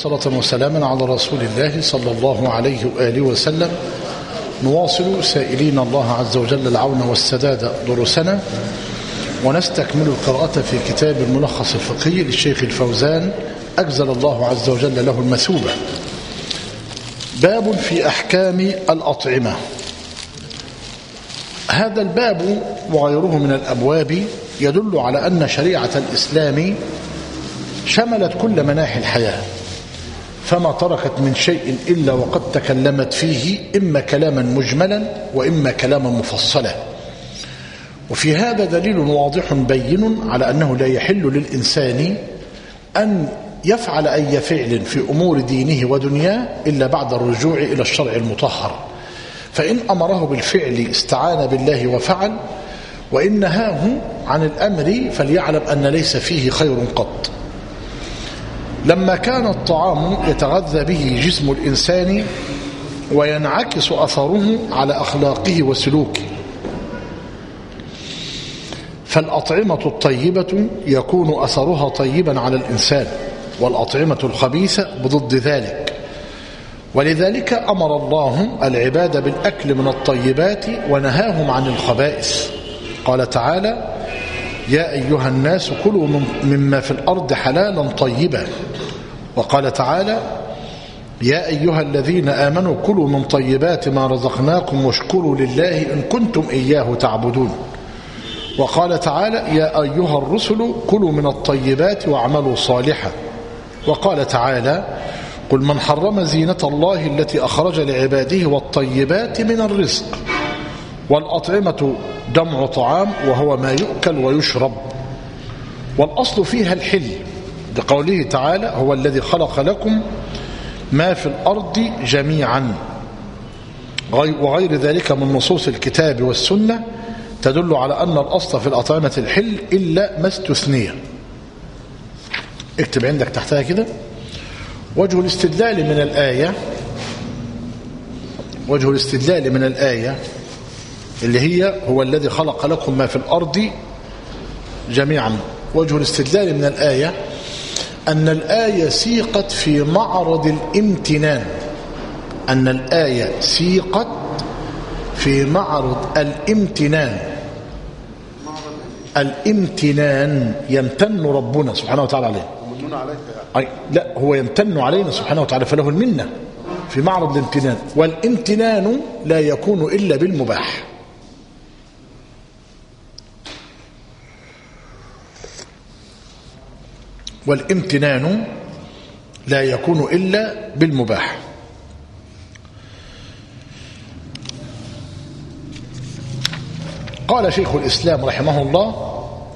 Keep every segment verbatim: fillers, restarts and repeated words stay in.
وصلاة وسلاما على رسول الله صلى الله عليه وآله وسلم. نواصل سائلين الله عز وجل العون والسداد دروسنا، ونستكمل القراءة في كتاب الملخص الفقهي للشيخ الفوزان أجزل الله عز وجل له المثوبة. باب في أحكام الأطعمة. هذا الباب وغيره من الأبواب يدل على أن شريعة الإسلام شملت كل مناحي الحياة، فما تركت من شيء إلا وقد تكلمت فيه إما كلاما مجملا وإما كلاما مفصلا. وفي هذا دليل واضح بين على أنه لا يحل للإنسان أن يفعل أي فعل في أمور دينه ودنياه إلا بعد الرجوع إلى الشرع المطهر، فإن أمره بالفعل استعان بالله وفعل، وإن نهاه عن الأمر فليعلم أن ليس فيه خير قط. لما كان الطعام يتغذى به جسم الإنسان وينعكس أثره على أخلاقه وسلوكه، فالأطعمة الطيبة يكون أثرها طيبا على الإنسان، والأطعمة الخبيثة بضد ذلك. ولذلك أمر الله العباد بالأكل من الطيبات ونهاهم عن الخبائث. قال تعالى: يا أيها الناس كلوا مما في الأرض حلالا طيبا. وقال تعالى: يا أيها الذين آمنوا كلوا من طيبات ما رزقناكم واشكروا لله إن كنتم إياه تعبدون. وقال تعالى: يا أيها الرسل كلوا من الطيبات واعملوا صالحا. وقال تعالى: قل من حرم زينة الله التي أخرج لعباده والطيبات من الرزق. والأطعمة جمع طعام وهو ما يؤكل ويشرب، والأصل فيها الحل، بقوله تعالى: هو الذي خلق لكم ما في الأرض جميعا. وغير ذلك من نصوص الكتاب والسنة تدل على أن الأصل في الأطعمة الحل إلا ما استثني. اكتب عندك تحتها كده: وجه الاستدلال من الآية وجه الاستدلال من الآية اللي هي هو الذي خلق لكم ما في الأرض جميعا. وجه الاستدلال من الآية أن الآية سيقت في معرض الامتنان أن الآية سيقت في معرض الامتنان الامتنان يمتن ربنا سبحانه وتعالى عليه. أي لا، هو يمتن علينا سبحانه وتعالى، فله المنة في معرض الامتنان. والامتنان لا يكون إلا بالمباح. والامتنان لا يكون إلا بالمباح. قال شيخ الإسلام رحمه الله: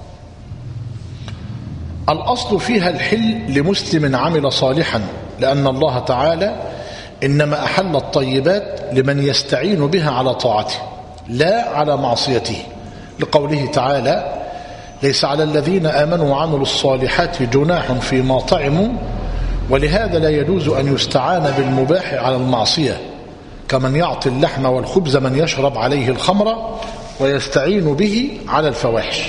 الأصل فيها الحل لمسلم عمل صالحا، لأن الله تعالى إنما أحل الطيبات لمن يستعين بها على طاعته لا على معصيته، لقوله تعالى: ليس على الذين آمنوا وعملوا الصالحات جناح فيما طعموا. ولهذا لا يجوز أن يستعان بالمباح على المعصية، كمن يعطي اللحم والخبز من يشرب عليه الخمر ويستعين به على الفواحش.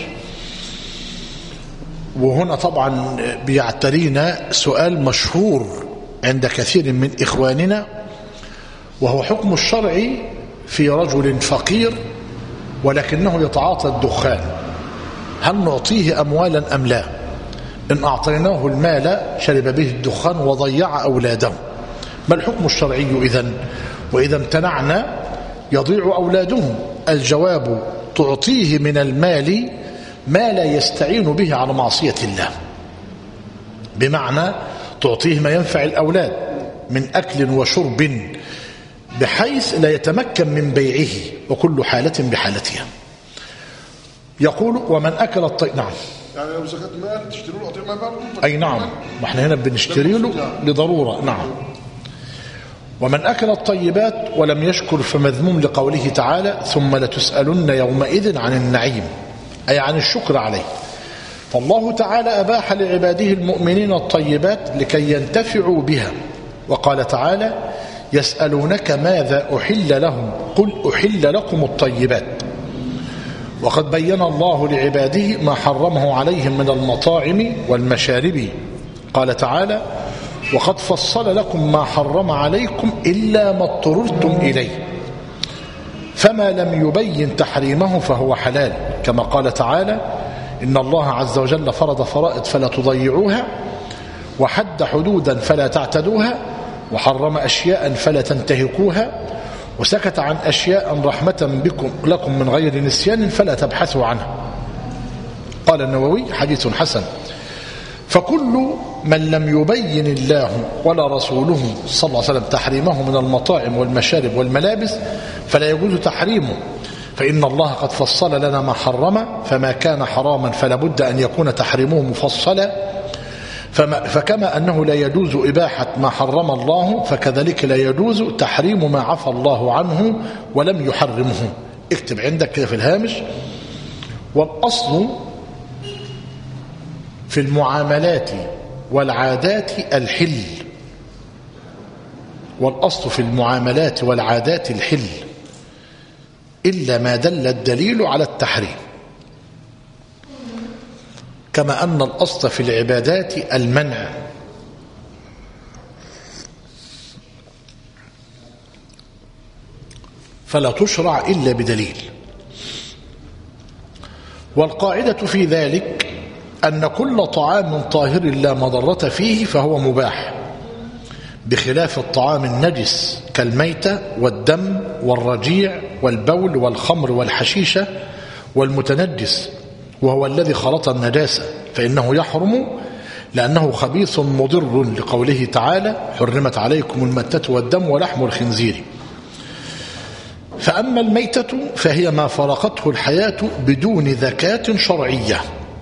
وهنا طبعا بيعترينا سؤال مشهور عند كثير من إخواننا، وهو حكم الشرع في رجل فقير ولكنه يتعاطى الدخان، هل نعطيه أموالا أم لا؟ إن أعطيناه المال شرب به الدخان وضيع أولاده، ما الحكم الشرعي إذن؟ وإذا امتنعنا يضيع أولادهم. الجواب: تعطيه من المال ما لا يستعين به على معصية الله، بمعنى تعطيه ما ينفع الأولاد من أكل وشرب بحيث لا يتمكن من بيعه، وكل حالة بحالتها. يقول: ومن أكل الطيب. نعم، يعني لو زكاة مال تشتري له أطعمة مال. أي نعم، ما احنا هنا بنشتري له لضرورة. نعم. ومن أكل الطيبات ولم يشكر فمذموم، لقوله تعالى: ثم لتسألن يومئذ عن النعيم، أي عن الشكر عليه. فالله تعالى أباح لعباده المؤمنين الطيبات لكي ينتفعوا بها. وقال تعالى: يسألونك ماذا أحل لهم قل أحل لكم الطيبات. وقد بين الله لعباده ما حرمه عليهم من المطاعم والمشارب. قال تعالى: وقد فصل لكم ما حرم عليكم إلا ما اضطررتم إليه، فما لم يبين تحريمه فهو حلال، كما قال تعالى: إن الله عز وجل فرض فرائض فلا تضيعوها، وحد حدودا فلا تعتدوها، وحرم أشياء فلا تنتهكوها، وسكت عن أشياء رحمة بكم لكم من غير نسيان فلا تبحثوا عنها. قال النووي: حديث حسن. فكل من لم يبين الله ولا رسوله صلى الله عليه وسلم تحريمه من المطاعم والمشارب والملابس فلا يجوز تحريمه، فإن الله قد فصل لنا ما حرم، فما كان حراما فلا بد أن يكون تحريمه مفصلا، فكما أنه لا يجوز إباحة ما حرم الله فكذلك لا يجوز تحريم ما عفى الله عنه ولم يحرمه. اكتب عندك كده في الهامش: والأصل في المعاملات والعادات الحل، والأصل في المعاملات والعادات الحل إلا ما دل الدليل على التحريم، كما أن الأصل في العبادات المنع، فلا تشرع إلا بدليل. والقاعدة في ذلك أن كل طعام طاهر لا مضرة فيه فهو مباح، بخلاف الطعام النجس كالميتة والدم والرجيع والبول والخمر والحشيشة والمتنجس، وهو الذي خلط النجاسة، فإنه يحرم لأنه خبيث مضر، لقوله تعالى: حرمت عليكم الميتة والدم ولحم الخنزير. فأما الميتة فهي ما فرقته الحياة بدون ذكاة شرعية،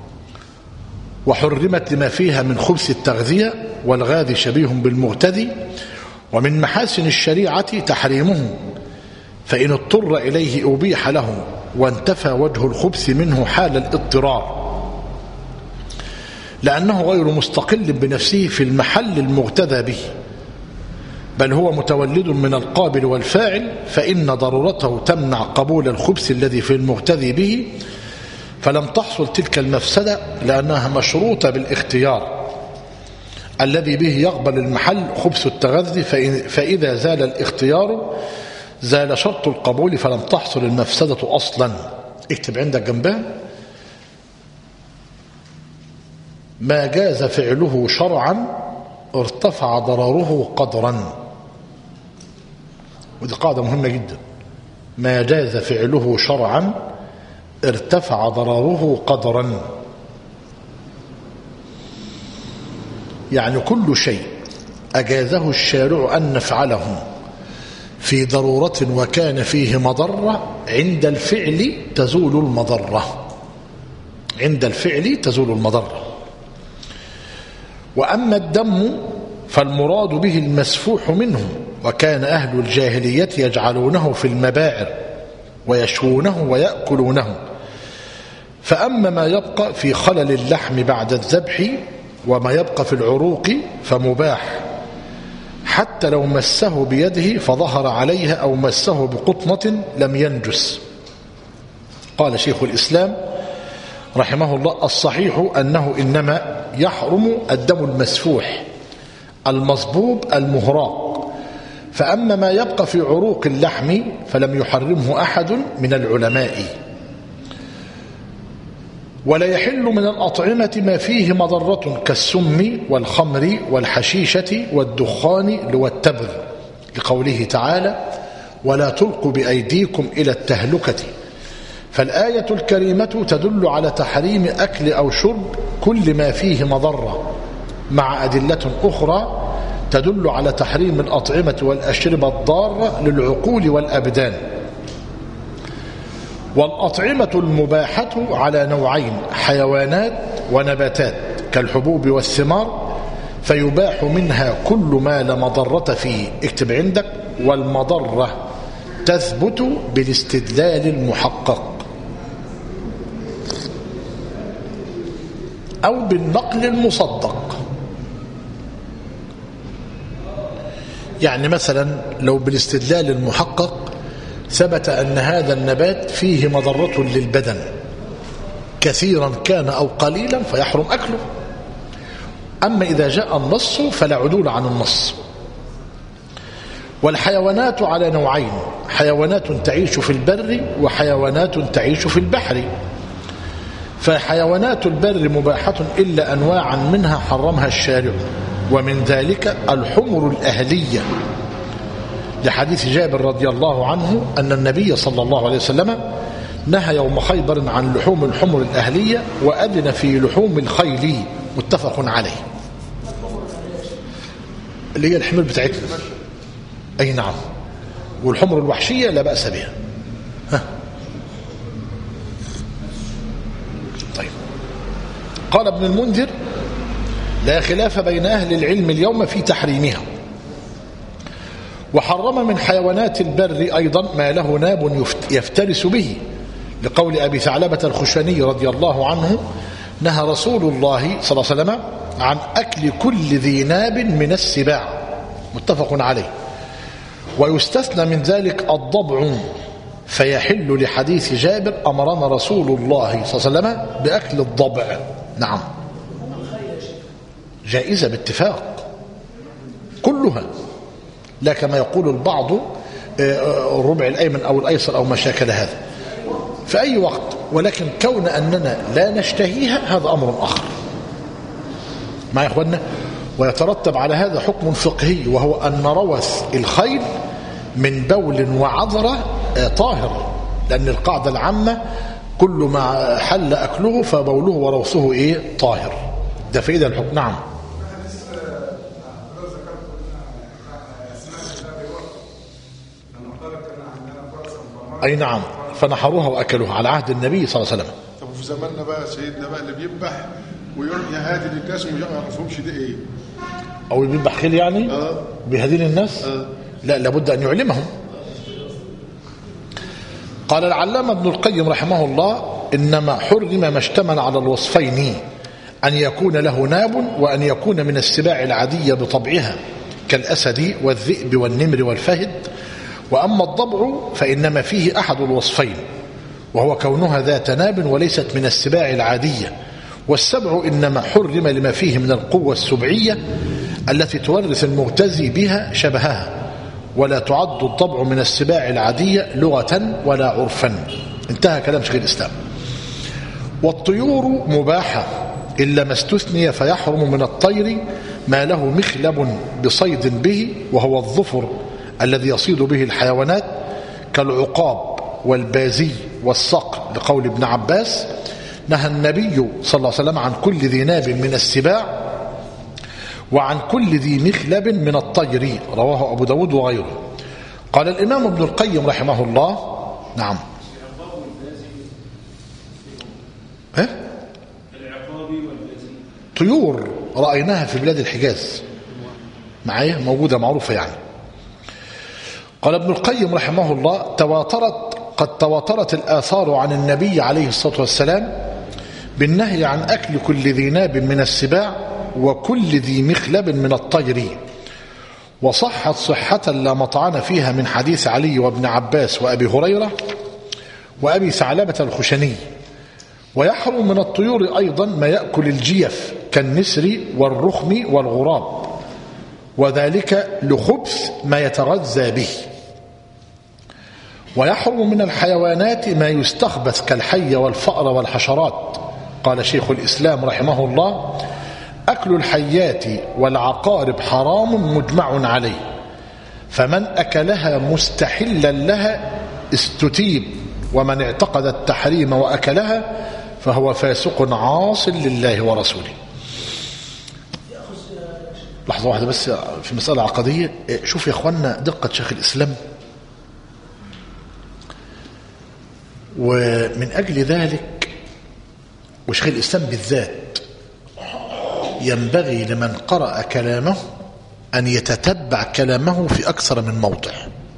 وحرمت لما فيها من خبث التغذية، والغاذي شبيه بالمغتذي، ومن محاسن الشريعة تحريمه، فإن اضطر إليه أبيح له وانتفى وجه الخبث منه حال الاضطرار، لأنه غير مستقل بنفسه في المحل المغتذى به، بل هو متولد من القابل والفاعل، فإن ضرورته تمنع قبول الخبث الذي في المغتذي به، فلم تحصل تلك المفسدة لأنها مشروطة بالاختيار الذي به يقبل المحل خبث التغذي، فإذا زال الاختيار زال شرط القبول، فلم تحصل المفسدة أصلا. اكتب عندك جنبها: ما جاز فعله شرعا ارتفع ضرره قدرا. ودي قاعدة مهمة جدا: ما جاز فعله شرعا ارتفع ضرره قدرا، يعني كل شيء أجازه الشارع أن نفعله في ضرورة وكان فيه مضرة، عند الفعل تزول المضرة، عند الفعل تزول المضرة. وأما الدم فالمراد به المسفوح منه، وكان أهل الجاهلية يجعلونه في المباعر ويشوونه ويأكلونه. فأما ما يبقى في خلل اللحم بعد الذبح وما يبقى في العروق فمباح، حتى لو مسه بيده فظهر عليها أو مسه بقطنة لم ينجس. قال شيخ الإسلام رحمه الله: الصحيح أنه إنما يحرم الدم المسفوح المصبوب المهراق، فأما ما يبقى في عروق اللحم فلم يحرمه أحد من العلماء. ولا يحل من الأطعمة ما فيه مضرة كالسم والخمر والحشيشة والدخان والتبغ، لقوله تعالى: ولا تلقوا بأيديكم إلى التهلكة. فالآية الكريمة تدل على تحريم أكل أو شرب كل ما فيه مضرة، مع أدلة أخرى تدل على تحريم الأطعمة والأشربة الضارة للعقول والأبدان. والأطعمة المباحة على نوعين: حيوانات ونباتات كالحبوب والثمار، فيباح منها كل ما لا مضرة فيه. اكتب عندك: والمضرة تثبت بالاستدلال المحقق أو بالنقل المصدق. يعني مثلا لو بالاستدلال المحقق ثبت أن هذا النبات فيه مضرة للبدن كثيرا كان أو قليلا فيحرم أكله، أما إذا جاء النص فلا عدول عن النص. والحيوانات على نوعين: حيوانات تعيش في البر وحيوانات تعيش في البحر. فحيوانات البر مباحة إلا أنواعا منها حرمها الشارع، ومن ذلك الحمر الأهلية، لحديث جابر رضي الله عنه أن النبي صلى الله عليه وسلم نهى يوم خيبر عن لحوم الحمر الأهلية وأذن في لحوم الخيل، متفق عليه. اللي هي الحمر بتاعتنا، أي نعم. والحمر الوحشية لا بأس بها. ها. طيب. قال ابن المنذر: لا خلاف بين أهل العلم اليوم في تحريمها. وحرم من حيوانات البر أيضا ما له ناب يفترس به، لقول أبي ثعلبة الخشني رضي الله عنه: نهى رسول الله صلى الله عليه وسلم عن أكل كل ذي ناب من السباع، متفق عليه. ويستثنى من ذلك الضبع، فيحل لحديث جابر: أمرنا رسول الله صلى الله عليه وسلم بأكل الضبع. نعم، جائزة باتفاق كلها، لا كما يقول البعض الربع الأيمن أو الأيسر أو ما شاكل هذا في أي وقت، ولكن كون أننا لا نشتهيها هذا أمر آخر. مع يا إخواننا، ويترتب على هذا حكم فقهي، وهو أن روث الخيل من بول وعذرة طاهر، لأن القاعدة العامة كل ما حل أكله فبوله وروثه إيه؟ طاهر. ده فإذا الحكم. نعم. أي نعم، فنحروها وأكلوها على عهد النبي صلى الله عليه وسلم. طب في زماننا بقى سيدنا بقى اللي بيذبح ويروح يهادي للناس وما يعرفهمش ده ايه؟ أو بيذبح خيل يعني؟ اه بيهادي للناس؟ اه لا، لابد أن يعلمهم. قال العلامة ابن القيم رحمه الله: إنما حرم ما اشتمل على الوصفين، أن يكون له ناب وأن يكون من السباع العادية بطبعها كالأسد والذئب والنمر والفهد. وأما الضبع فإنما فيه أحد الوصفين، وهو كونها ذات ناب وليست من السباع العادية. والسبع إنما حرم لما فيه من القوة السبعية التي تورث المغتزي بها شبهها، ولا تعد الضبع من السباع العادية لغة ولا عرفا. انتهى كلام شيخ الإسلام. والطيور مباحة إلا ما استثني، فيحرم من الطير ما له مخلب بصيد به، وهو الظفر الذي يصيد به الحيوانات كالعقاب والبازي والصقر، لقول ابن عباس: نهى النبي صلى الله عليه وسلم عن كل ذي ناب من السباع وعن كل ذي مخلب من الطير، رواه أبو داود وغيره. قال الإمام ابن القيم رحمه الله: نعم. ها؟ طيور رأيناها في بلاد الحجاز، معايا موجودة معروفة يعني. قال ابن القيم رحمه الله: تواترت قد تواترت الآثار عن النبي عليه الصلاة والسلام بالنهي عن أكل كل ذي ناب من السباع وكل ذي مخلب من الطير، وصحت صحة لا مطعن فيها من حديث علي وابن عباس وأبي هريرة وأبي ثعلبة الخشني. ويحرم من الطيور أيضا ما يأكل الجيف كالنسر والرخم والغراب، وذلك لخبث ما يتغذى به. ويحرم من الحيوانات ما يستخبث كالحي والفأر والحشرات. قال شيخ الإسلام رحمه الله: أكل الحيات والعقارب حرام مجمع عليه، فمن أكلها مستحلا لها استتيب، ومن اعتقد التحريم وأكلها فهو فاسق عاص لله ورسوله. لحظة واحدة بس في مسألة عقدية. شوف يا أخوانا دقة شيخ الإسلام. ومن أجل ذلك وشيخ الإسلام بالذات ينبغي لمن قرأ كلامه أن يتتبع كلامه في أكثر من موضع،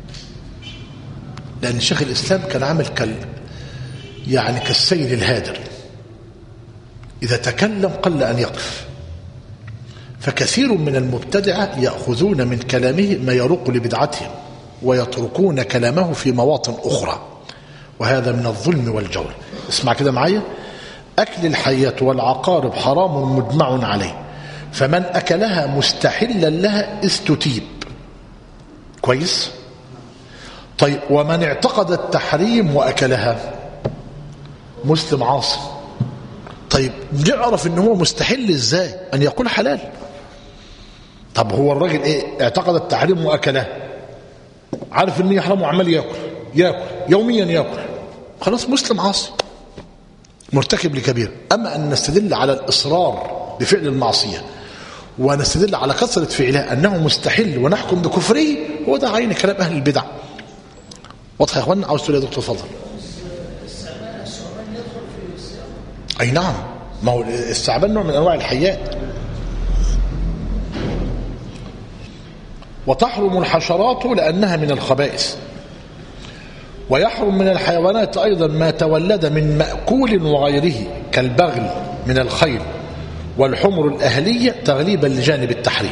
لأن شيخ الإسلام كان عامل كال يعني كالسيل الهادر، إذا تكلم قل أن يقف. فكثير من المبتدعة يأخذون من كلامه ما يروق لبدعتهم ويتركون كلامه في مواطن أخرى، وهذا من الظلم والجور. اسمع كده معايا: أكل الحيات والعقارب حرام مجمع عليه، فمن أكلها مستحلا لها استتيب. كويس؟ طيب ومن اعتقد التحريم وأكلها مسلم عاصي. طيب نعرف ان هو مستحل ازاي؟ ان يقول حلال. طب هو الراجل ايه؟ اعتقد التحريم واكله، عارف ان يحرم وعمال ياكل ياكل يوميا ياكل، خلاص مسلم عاصي مرتكب لكبير. اما ان نستدل على الاصرار بفعل المعصيه ونستدل على كثره فعلها انه مستحل ونحكم بكفره، هو ده عين كلام اهل البدع. واضح يا اخوانا؟ عاوز تقول يا دكتور فضل؟ اي نعم، ما هو الثعبان نوع من انواع الحيات. وتحرم الحشرات لانها من الخبائث. ويحرم من الحيوانات ايضا ما تولد من مأكول وغيره كالبغل من الخيل والحمر الاهليه تغليبا لجانب التحريم.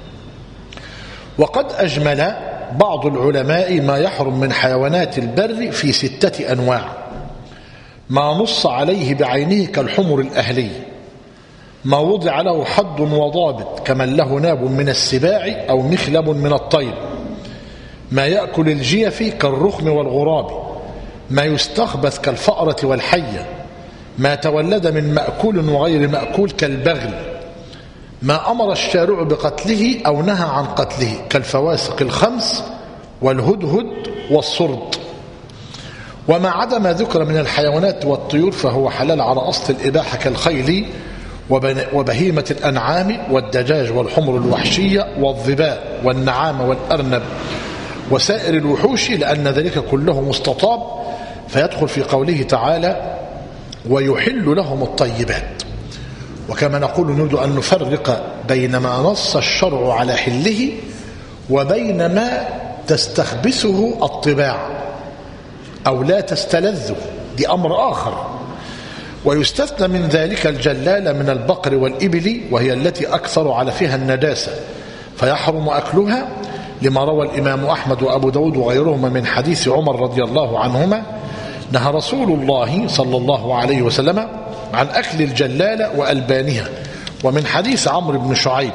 وقد اجمل بعض العلماء ما يحرم من حيوانات البر في ستة انواع، ما نص عليه بعينه كالحمر الأهلية، ما وضع له حد وضابط كمن له ناب من السباع أو مخلب من الطير، ما يأكل الجيف كالرخم والغراب، ما يستخبث كالفأرة والحية، ما تولد من مأكول وغير مأكول كالبغل، ما أمر الشارع بقتله أو نهى عن قتله كالفواسق الخمس والهدهد والصرد. وما عدا ما ذكر من الحيوانات والطيور فهو حلال على أصل الإباحة كالخيل وبهيمة الأنعام والدجاج والحمر الوحشية والظباء والنعام والأرنب وسائر الوحوش، لأن ذلك كله مستطاب، فيدخل في قوله تعالى ويحل لهم الطيبات. وكما نقول نريد أن نفرق بين ما نص الشرع على حله وبين ما تستخبثه الطباع أو لا تستلذه، دي أمر آخر. ويستثنى من ذلك الجلالة من البقر والإبل، وهي التي أكثر على فيها النجاسة، فيحرم أكلها لما روى الإمام أحمد وأبو داود وغيرهما من حديث عمر رضي الله عنهما نهى رسول الله صلى الله عليه وسلم عن أكل الجلالة وألبانها. ومن حديث عمرو بن شعيب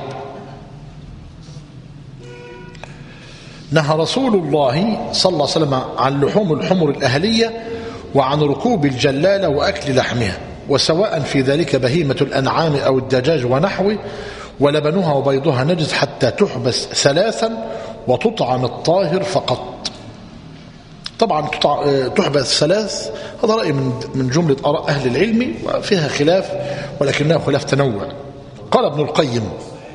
نهى رسول الله صلى الله عليه وسلم عن لحوم الحمر الأهلية وعن ركوب الجلالة وأكل لحمها، وسواء في ذلك بهيمة الأنعام أو الدجاج ونحوه، ولبنها وبيضها نجس حتى تحبس ثلاثا وتطعم الطاهر فقط. طبعا تحبس ثلاث، هذا رأي من جملة آراء أهل العلم وفيها خلاف ولكنها خلاف تنوع. قال ابن القيم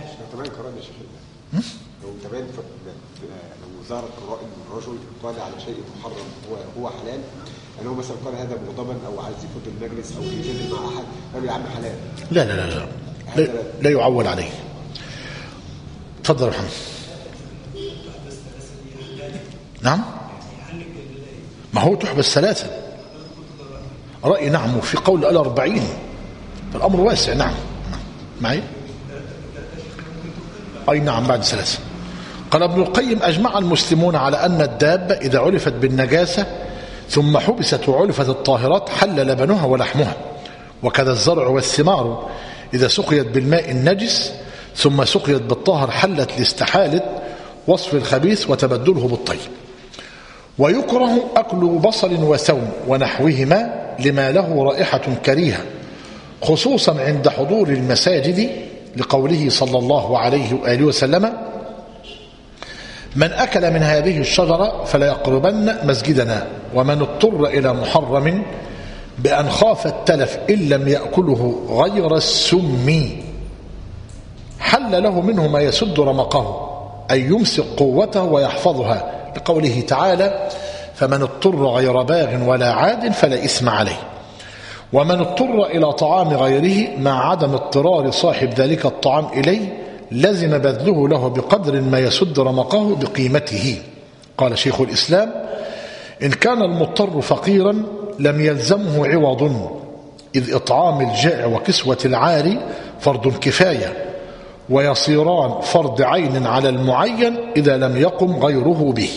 ظهرت قرائن من الرجل قال على شيء محرم هو هو حلال، يعني هو مثلا قال هذا مغضبا او عايز يفوت المجلس او يجادل مع احد قال يا عم حلال. لا لا لا لا لا, لا يعول عليه. تفضل يا محمد. نعم، ما هو تحبس ثلاثة رأي. نعم، وفي قول الأربعين فالأمر واسع. نعم معي. أي نعم بعد ثلاثة. قال ابن القيم أجمع المسلمون على أن الدابة إذا علفت بالنجاسة ثم حبست وعلفت الطاهرات حل لبنها ولحمها، وكذا الزرع والثمار إذا سقيت بالماء النجس ثم سقيت بالطاهر حلت لاستحالة وصف الخبيث وتبدله بالطيب. ويكره أكل بصل وثوم ونحوهما لما له رائحة كريهة، خصوصا عند حضور المساجد، لقوله صلى الله عليه وآله وسلم من أكل من هذه الشجرة فلا يقربن مسجدنا، ومن اضطر إلى محرم بأن خاف التلف إن لم يأكله غير السم حل له منه ما يسد رمقه، أي يمسك قوته ويحفظها، لقوله تعالى فمن اضطر غير باغ ولا عاد فلا إثم عليه. ومن اضطر إلى طعام غيره مع عدم اضطرار صاحب ذلك الطعام إليه لزم بذله له بقدر ما يسد رمقه بقيمته. قال شيخ الإسلام إن كان المضطر فقيرا لم يلزمه عوض، إذ إطعام الجائع وكسوة العاري فرض كفاية، ويصيران فرض عين على المعين إذا لم يقم غيره به.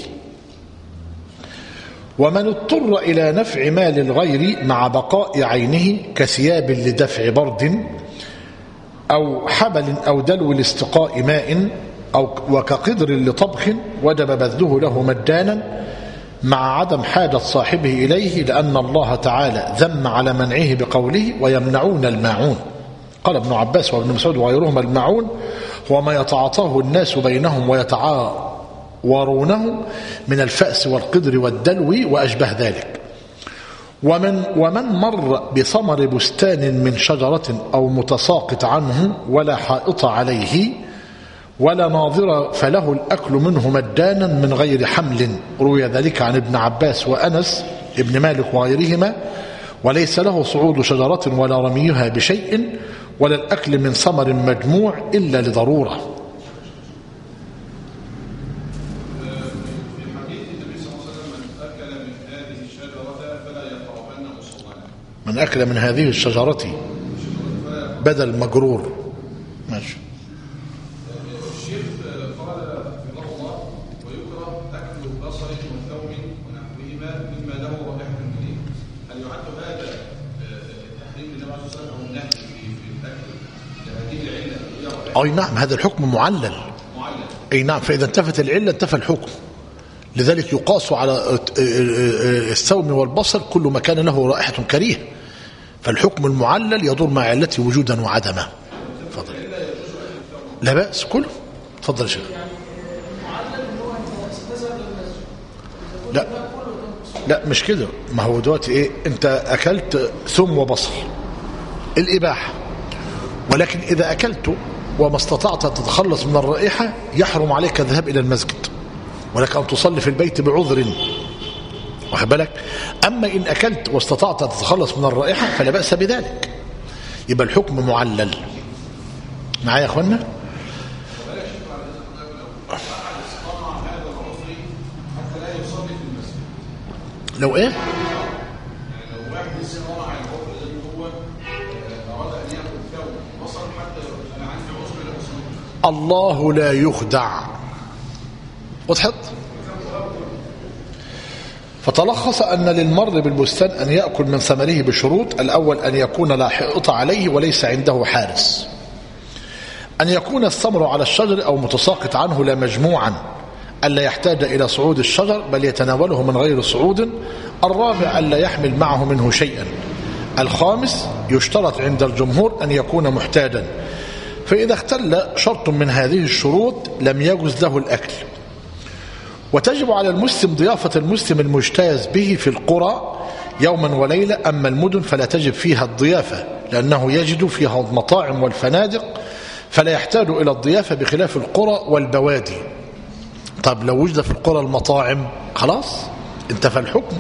ومن اضطر إلى نفع مال الغير مع بقاء عينه كثياب لدفع برد أو حبل أو دلو لاستقاء ماء أو وكقدر لطبخ وجب بذله له مجانا مع عدم حاجة صاحبه إليه، لأن الله تعالى ذم على منعه بقوله ويمنعون الماعون. قال ابن عباس وابن مسعود وغيرهما الماعون هو ما يتعاطاه الناس بينهم ويتعاورونه من الفأس والقدر والدلو وأشبه ذلك. ومن, ومن مر بثمر بستان من شجرة أو متساقط عنه ولا حائط عليه ولا ناظر فله الأكل منه مجانا من غير حمل. روي ذلك عن ابن عباس وأنس ابن مالك وغيرهما. وليس له صعود شجرة ولا رميها بشيء ولا الأكل من ثمر مجموع إلا لضرورة. من أكل من هذه الشجرة بدل مجرور. ماشي. الشيخ قال في الله ويكره أكل البصل والثوم ونحوهما مما له رائحة جديد. هل يعد هذا تحريم للنبي عليه الصلاة والسلام أو النهي في الأكل لهذه العلة؟ أي نعم، هذا الحكم معلل. معلل. أي نعم، فإذا انتفت العلة انتفى الحكم. لذلك يقاس على الثوم والبصل كل ما كان له رائحة كريهة، فالحكم المعلل يدور مع علته وجودا وعدما. تفضل. لا بأس كله. تفضل يا شيخ. لا لا مش كده، ما هو دلوقتي ايه، انت اكلت ثوم وبصل الاباحه، ولكن اذا اكلته وما استطعت ان تتخلص من الرائحه يحرم عليك الذهاب الى المسجد، ولك ان تصلي في البيت بعذر، واخد بالك. اما ان اكلت واستطعت ان تتخلص من الرائحه فلا باس بذلك، يبقى الحكم معلل. معايا يا اخوانا؟ لو ايه؟ يعني لو واحد استطاع على العذر الذي هو اراد ان ياكل ثوم بصل حتى انا عندي عذر لا اصلي. الله لا يخدع. وضحت؟ فتلخص أن للمر بالبستان أن يأكل من ثمره بشروط: الأول أن يكون لا حائط عليه وليس عنده حارس، أن يكون الثمر على الشجر أو متساقط عنه لا مجموعا، ألا يحتاج إلى صعود الشجر بل يتناوله من غير صعود. الرابع ألا يحمل معه منه شيئا. الخامس يشترط عند الجمهور أن يكون محتاجا، فإذا اختل شرط من هذه الشروط لم يجوز له الأكل. وتجب على المسلم ضيافة المسلم المجتاز به في القرى يوما وليلة، أما المدن فلا تجب فيها الضيافة لأنه يجد فيها المطاعم والفنادق فلا يحتاج إلى الضيافة، بخلاف القرى والبوادي. طب لو وجد في القرى المطاعم خلاص انتفى الحكم.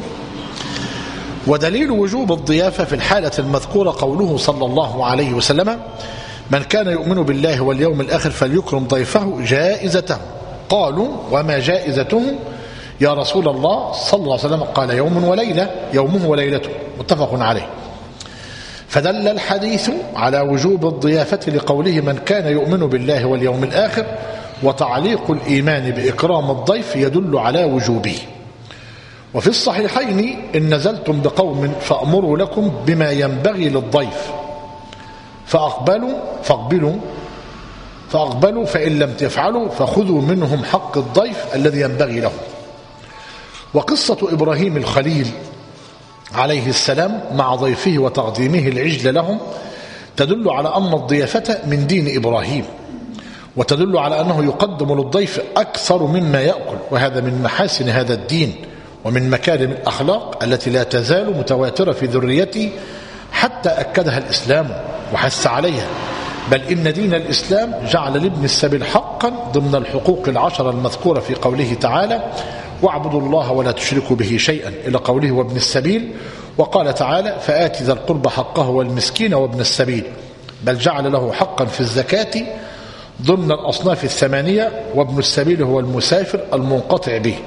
ودليل وجوب الضيافة في الحالة المذكورة قوله صلى الله عليه وسلم: من كان يؤمن بالله واليوم الآخر فليكرم ضيفه جائزته. قالوا: وما جائزته يا رسول الله؟ صلى الله عليه وسلم قال: يوم وليلة، يومه وليلته، متفق عليه. فدل الحديث على وجوب الضيافة لقوله: من كان يؤمن بالله واليوم الآخر، وتعليق الإيمان بإكرام الضيف يدل على وجوبه. وفي الصحيحين: إن نزلتم بقوم فأمروا لكم بما ينبغي للضيف فأقبلوا فاقبلوا فأقبلوا فإن لم تفعلوا فخذوا منهم حق الضيف الذي ينبغي له. وقصة إبراهيم الخليل عليه السلام مع ضيفه وتقديمه العجل لهم تدل على أن الضيافة من دين إبراهيم، وتدل على أنه يقدم للضيف أكثر مما يأكل، وهذا من محاسن هذا الدين ومن مكارم الأخلاق التي لا تزال متواترة في ذريته حتى أكدها الإسلام وحث عليها. بل إن دين الإسلام جعل لابن السبيل حقا ضمن الحقوق العشرة المذكورة في قوله تعالى: واعبدوا الله ولا تشركوا به شيئا، إلى قوله وابن السبيل. وقال تعالى: فآت ذا القربى حقه والمسكين وابن السبيل. بل جعل له حقا في الزكاة ضمن الأصناف الثمانية، وابن السبيل هو المسافر المنقطع به.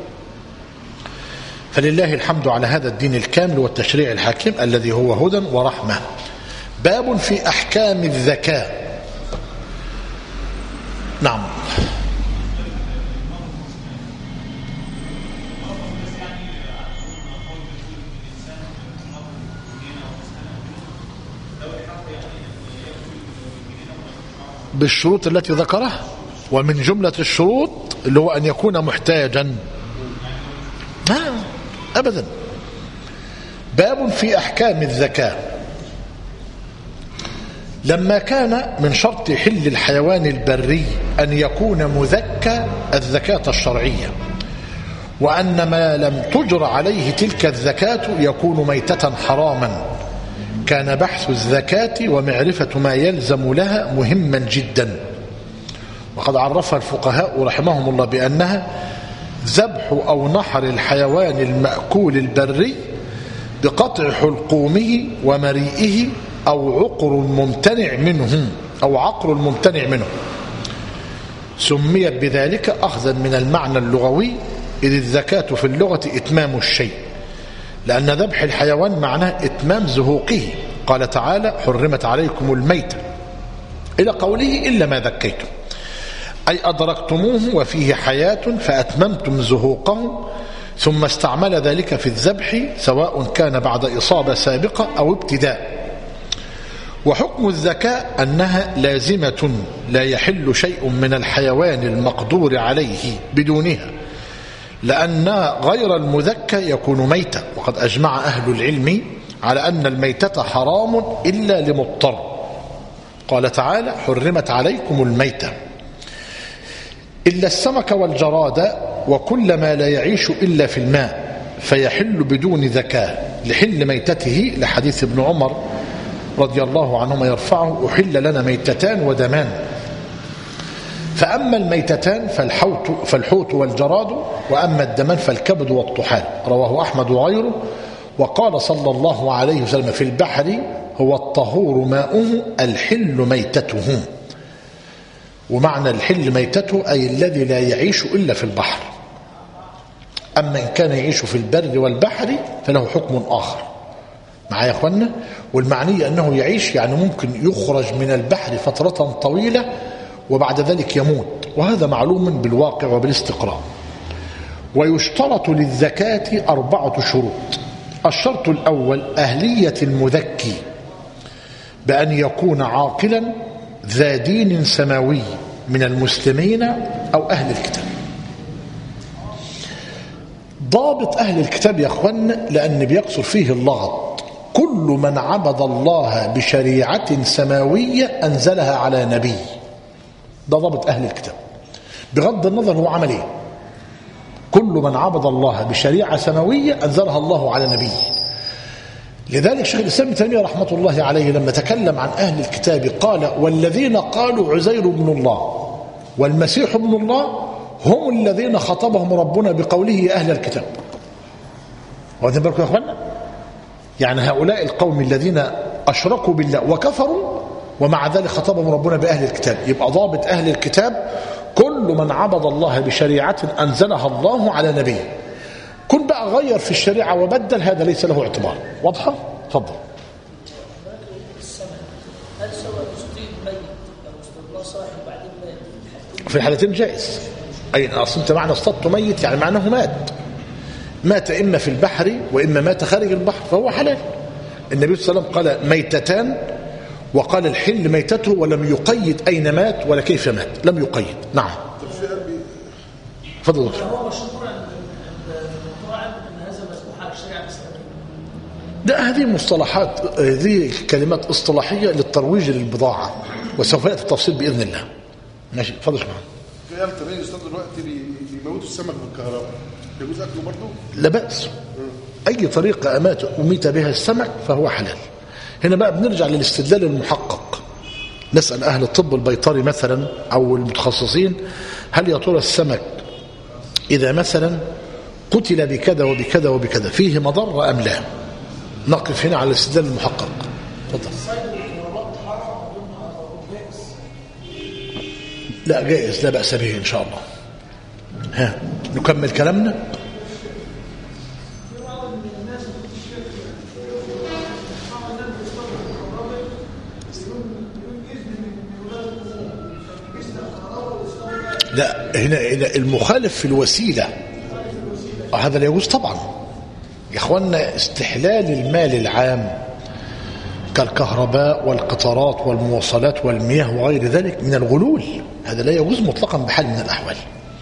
فلله الحمد على هذا الدين الكامل والتشريع الحكيم الذي هو هدى ورحمة. باب في أحكام الزكاة. نعم. بالشروط التي ذكرها، ومن جملة الشروط اللي هو أن يكون محتاجا. ما أبدا. باب في أحكام الزكاة. لما كان من شرط حل الحيوان البري أن يكون مزكى الزكاة الشرعية، وأن ما لم تجر عليه تلك الزكاة يكون ميتة حراما، كان بحث الزكاة ومعرفة ما يلزم لها مهما جدا. وقد عرفها الفقهاء رحمهم الله بأنها ذبح أو نحر الحيوان المأكول البري بقطع حلقومه ومريئه أو عقر ممتنع منه أو عقر ممتنع منه، سميت بذلك أخذا من المعنى اللغوي، إذ الزكاة في اللغة إتمام الشيء، لأن ذبح الحيوان معناه إتمام زهوقه. قال تعالى: حرمت عليكم الميتة، إلى قوله: إلا ما ذكيتم، أي أدركتموه وفيه حياة فأتممتم زهوقه، ثم استعمل ذلك في الذبح سواء كان بعد إصابة سابقة أو ابتداء. وحكم الزكاة أنها لازمة، لا يحل شيء من الحيوان المقدور عليه بدونها، لأن غير المذكى يكون ميتة. وقد أجمع أهل العلم على أن الميتة حرام إلا لمضطر. قال تعالى: حرمت عليكم الميتة، إلا السمك والجراد وكل ما لا يعيش إلا في الماء، فيحل بدون زكاة لحل ميتته، لحديث ابن عمر رضي الله عنهما يرفعه: أحل لنا ميتتان ودمان. فأما الميتتان فالحوت, فالحوت والجراد، وأما الدمان فالكبد والطحال. رواه أحمد وغيره. وقال صلى الله عليه وسلم: في البحر هو الطهور ماؤه الحل ميتته. ومعنى الحل ميتته أي الذي لا يعيش إلا في البحر. أما إن كان يعيش في البر والبحر فله حكم آخر. معايا يا أخوانا؟ والمعنية أنه يعيش يعني ممكن يخرج من البحر فترة طويلة وبعد ذلك يموت، وهذا معلوم بالواقع وبالاستقراء. ويشترط للزكاة أربعة شروط. الشرط الأول أهلية المذكي، بأن يكون عاقلا ذا دين سماوي من المسلمين أو أهل الكتاب. ضابط أهل الكتاب يا أخوانا لأن بيقصر فيه اللغط: كل من عبد الله بشريعة سماوية أنزلها على نبي. ده ضابط أهل الكتاب، بغض النظر هو عمل ايه. كل من عبد الله بشريعة سماوية أنزلها الله على نبي. لذلك شيخ الإسلام ابن تيمية رحمة الله عليه لما تكلم عن أهل الكتاب قال: والذين قالوا عزير بن الله والمسيح ابن الله هم الذين خطبهم ربنا بقوله يا أهل الكتاب. واخدين بالكم يا اخوانا؟ يعني هؤلاء القوم الذين أشركوا بالله وكفروا ومع ذلك خطبهم ربنا بأهل الكتاب. يبقى ضابط أهل الكتاب كل من عبد الله بشريعة أنزلها الله على نبيه. كن بقى غير في الشريعة وبدل، هذا ليس له اعتبار. واضحة؟ تفضل. في الحالتين جائز. أي أصل أنت معنى اصطدت ميت يعني معناه مات. مات إما في البحر وإما مات خارج البحر فهو حلال. النبي صلى الله عليه وسلم قال ميتتان، وقال الحل ميتته، ولم يقيد أين مات ولا كيف مات، لم يقيد. نعم. تفضل دكتور. هو مشهور عند المطاعم ان هذا مسموح على الشريعه الاسلاميه. ده هذه مصطلحات، هذه كلمات اصطلاحيه للترويج للبضاعه، وسوف ياتي التفصيل باذن الله. ماشي، اتفضل يا شباب. في قال ترى استاذ دلوقتي بيموتوا السمك بالكهرباء، يجوز اكله برضه؟ لا باس. اي طريقه امات اميت بها السمك فهو حلال. هنا بقى بنرجع للاستدلال المحقق. نسال اهل الطب البيطري مثلا او المتخصصين: هل يا ترى السمك إذا مثلا قتل بكذا وبكذا وبكذا فيه مضرة أم لا؟ نقف هنا على الاستدلال المحقق. تفضل. لا جائز، لا بأس به إن شاء الله. ها نكمل كلامنا. لا هنا المخالف في الوسيلة هذا لا يجوز طبعا يا اخوانا. استحلال المال العام كالكهرباء والقطارات والمواصلات والمياه وغير ذلك من الغلول، هذا لا يجوز مطلقا بحال من الأحوال.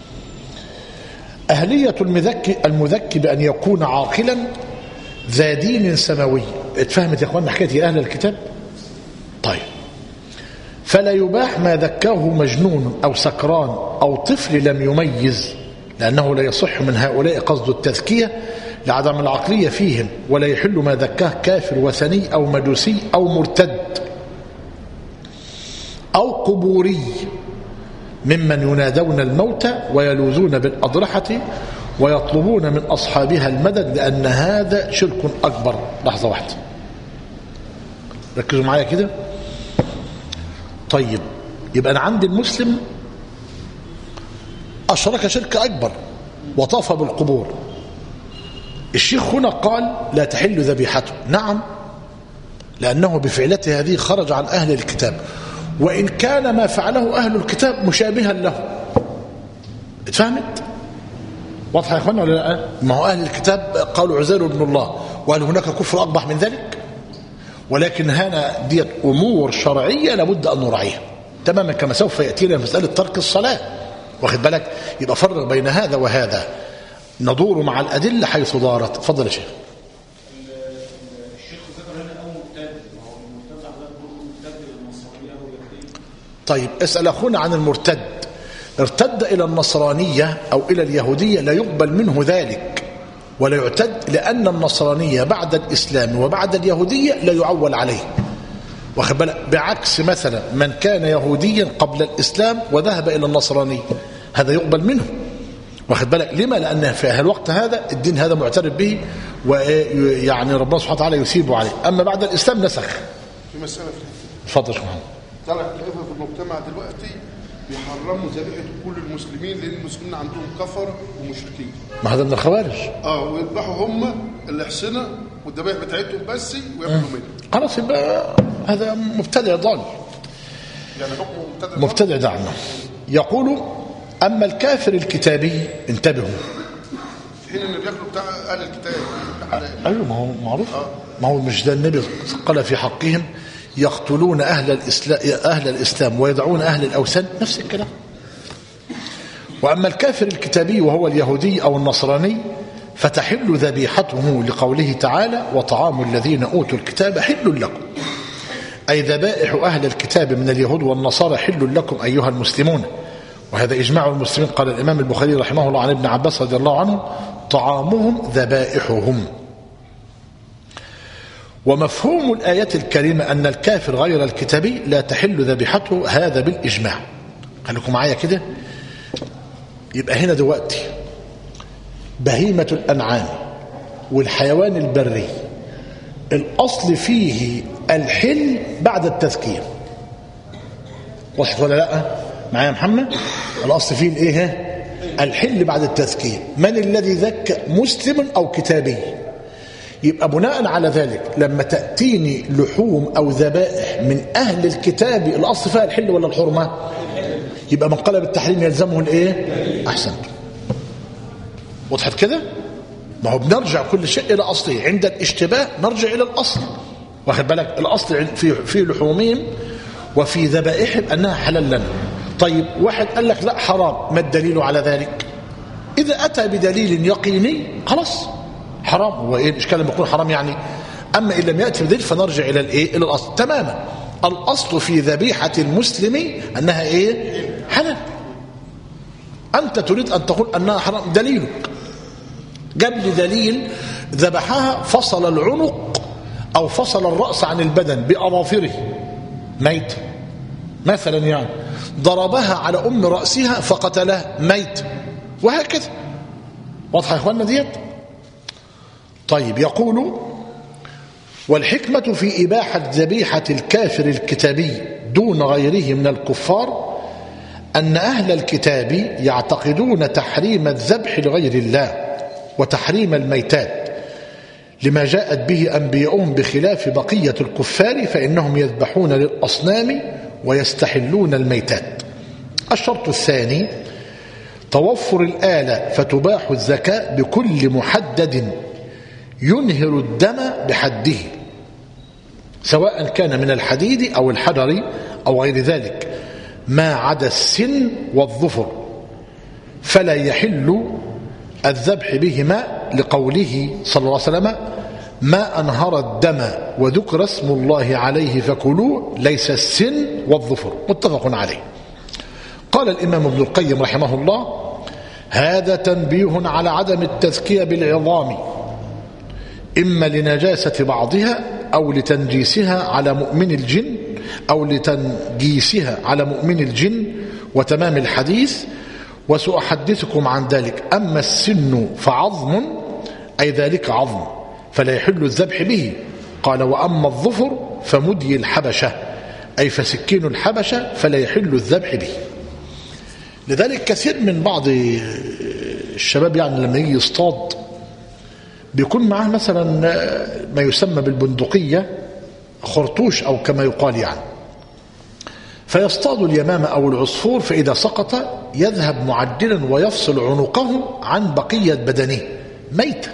أهلية المذكي, المذكي بأن يكون عاقلا ذا دين سماوي. اتفهمت يا اخوانا حكاية أهل الكتاب؟ طيب، فلا يباح ما ذكاه مجنون أو سكران أو طفل لم يميز، لأنه لا يصح من هؤلاء قصد التذكية لعدم العقلية فيهم، ولا يحل ما ذكاه كافر وثني أو مجوسي أو مرتد أو قبوري ممن ينادون الموتى ويلوذون بالأضرحة ويطلبون من أصحابها المدد، لأن هذا شرك أكبر. لحظة واحدة، ركزوا معايا كده. طيب، يبقى أنا عندي المسلم أشرك شرك أكبر وطاف بالقبور. الشيخ هنا قال لا تحل ذبيحته. نعم، لأنه بفعلته هذه خرج عن أهل الكتاب، وإن كان ما فعله أهل الكتاب مشابها له. اتفهمت؟ واضح يا اخوانا ولا لا؟ ما هو أهل الكتاب قالوا عزير ابن الله، وهل هناك كفر أقبح من ذلك؟ ولكن هنا ديت أمور شرعية لابد أن نراعيها تماما، كما سوف يأتينا مسألة ترك الصلاة. واخد بالك؟ يبقى فرق بين هذا وهذا، ندور مع الأدلة حيث دارت. تفضل يا شيخ. الشيخ ذكر هنا أو مرتد، وهو المرتد على مرتد النصرانية واليهودية. طيب، اسأل أخونا عن المرتد. ارتد إلى النصرانية أو إلى اليهودية لا يقبل منه ذلك ولا يعتد، لأن النصرانية بعد الإسلام وبعد اليهودية لا يعول عليه. واخد بالك؟ بعكس مثلا من كان يهوديا قبل الإسلام وذهب إلى النصرانية، هذا يقبل منه. واخد بالك؟ لما؟ لأن في الوقت هذا الدين هذا معترف به، ويعني ربنا سبحانه وتعالى يثيبه عليه. أما بعد الإسلام نسخ. في مسألة في اتفضل يا محمد. طلع كيف في المجتمع دلوقتي بيحرموا ذبيحة كل المسلمين، لأن المسلمين عندهم كفر ومشركين. ما هذا من الخوارج. اه، ويذبحوا هم الأحصنة والذبائح بتاعتهم بس وياكلوا منها. خلاص، يبقى هذا مبتدع ضال. يعني حكمه مبتدع مبتدع دعنا. يقول أما الكافر الكتابي، انتبهوا، في حين ان بياكلوا بتاع اهل الكتاب حلال. ايوه، ما هو معروف. ما هو مش ده النبي قال في حقهم يقتلون اهل الاسلام اهل الاسلام ويدعون اهل الاوثان، نفس الكلام. واما الكافر الكتابي وهو اليهودي او النصراني فتحل ذبيحته لقوله تعالى وطعام الذين اوتوا الكتاب حل لكم، اي ذبائح اهل الكتاب من اليهود والنصارى حل لكم ايها المسلمون. وهذا إجماع المسلمين. قال الإمام البخاري رحمه الله عن ابن عباس رضي الله عنه طعامهم ذبائحهم. ومفهوم الآية الكريمة أن الكافر غير الكتابي لا تحل ذبيحته، هذا بالإجماع. خليكم معايا كده. يبقى هنا دلوقتي بهيمة الأنعام والحيوان البري الأصل فيه الحل بعد التذكير. وصلت ولا لا؟ معايا محمد؟ الأصل فيه الايه؟ الحل بعد التذكير. من الذي ذكى؟ مسلم أو كتابي. يبقى بناء على ذلك لما تأتيني لحوم أو ذبائح من أهل الكتاب الأصل فيها الحل ولا الحرمة؟ يبقى من قال بالتحريم يلزمه الايه؟ أحسنت. وضحت كده؟ ما هو بنرجع كل شيء إلى أصله. عند الاشتباه نرجع إلى الأصل. واخد بالك؟ الأصل في في لحومهم وفي ذبائحهم أنها حلال لنا. طيب، واحد قال لك لا حرام، ما الدليل على ذلك؟ إذا أتى بدليل يقيني خلاص حرام. هو إيه الإشكال لما يكون حرام يعني؟ أما إن لم يأتي بدليل فنرجع إلى الإيه؟ إلى الأصل تماما. الأصل في ذبيحة المسلم أنها إيه؟ حلال. أنت تريد أن تقول أنها حرام، دليلك جاب لي دليل ذبحها فصل العنق أو فصل الرأس عن البدن بأظافره ميت مثلا، يعني ضربها على أم رأسها فقتلها ميت، وهكذا. واضحة يا إخواننا ديت؟ طيب، يقول والحكمة في إباحة ذبيحة الكافر الكتابي دون غيره من الكفار أن أهل الكتاب يعتقدون تحريم الذبح لغير الله وتحريم الميتات لما جاءت به أنبياؤهم، بخلاف بقية الكفار فإنهم يذبحون للأصنام ويستحلون الميتات. الشرط الثاني توفر الآلة فتباح الزكاة بكل محدد ينهر الدم بحده، سواء كان من الحديد أو الحجر أو غير ذلك ما عدا السن والظفر، فلا يحل الذبح بهما لقوله صلى الله عليه وسلم ما أنهر الدم وذكر اسم الله عليه فكلوه ليس السن والظفر، متفق عليه. قال الإمام ابن القيم رحمه الله هذا تنبيه على عدم التزكية بالعظام إما لنجاسة بعضها أو لتنجيسها على مؤمن الجن أو لتنجيسها على مؤمن الجن وتمام الحديث، وسأحدثكم عن ذلك. أما السن فعظم أي ذلك عظم فلا يحل الذبح به. قال وأما الظفر فمدي الحبشة أي فسكين الحبشة فلا يحل الذبح به. لذلك كثير من بعض الشباب يعني لما يجي يصطاد بيكون معاه مثلا ما يسمى بالبندقية خرطوش أو كما يقال يعني، فيصطاد اليمامة أو العصفور، فإذا سقط يذهب معجلا ويفصل عنقه عن بقية بدنه ميتا،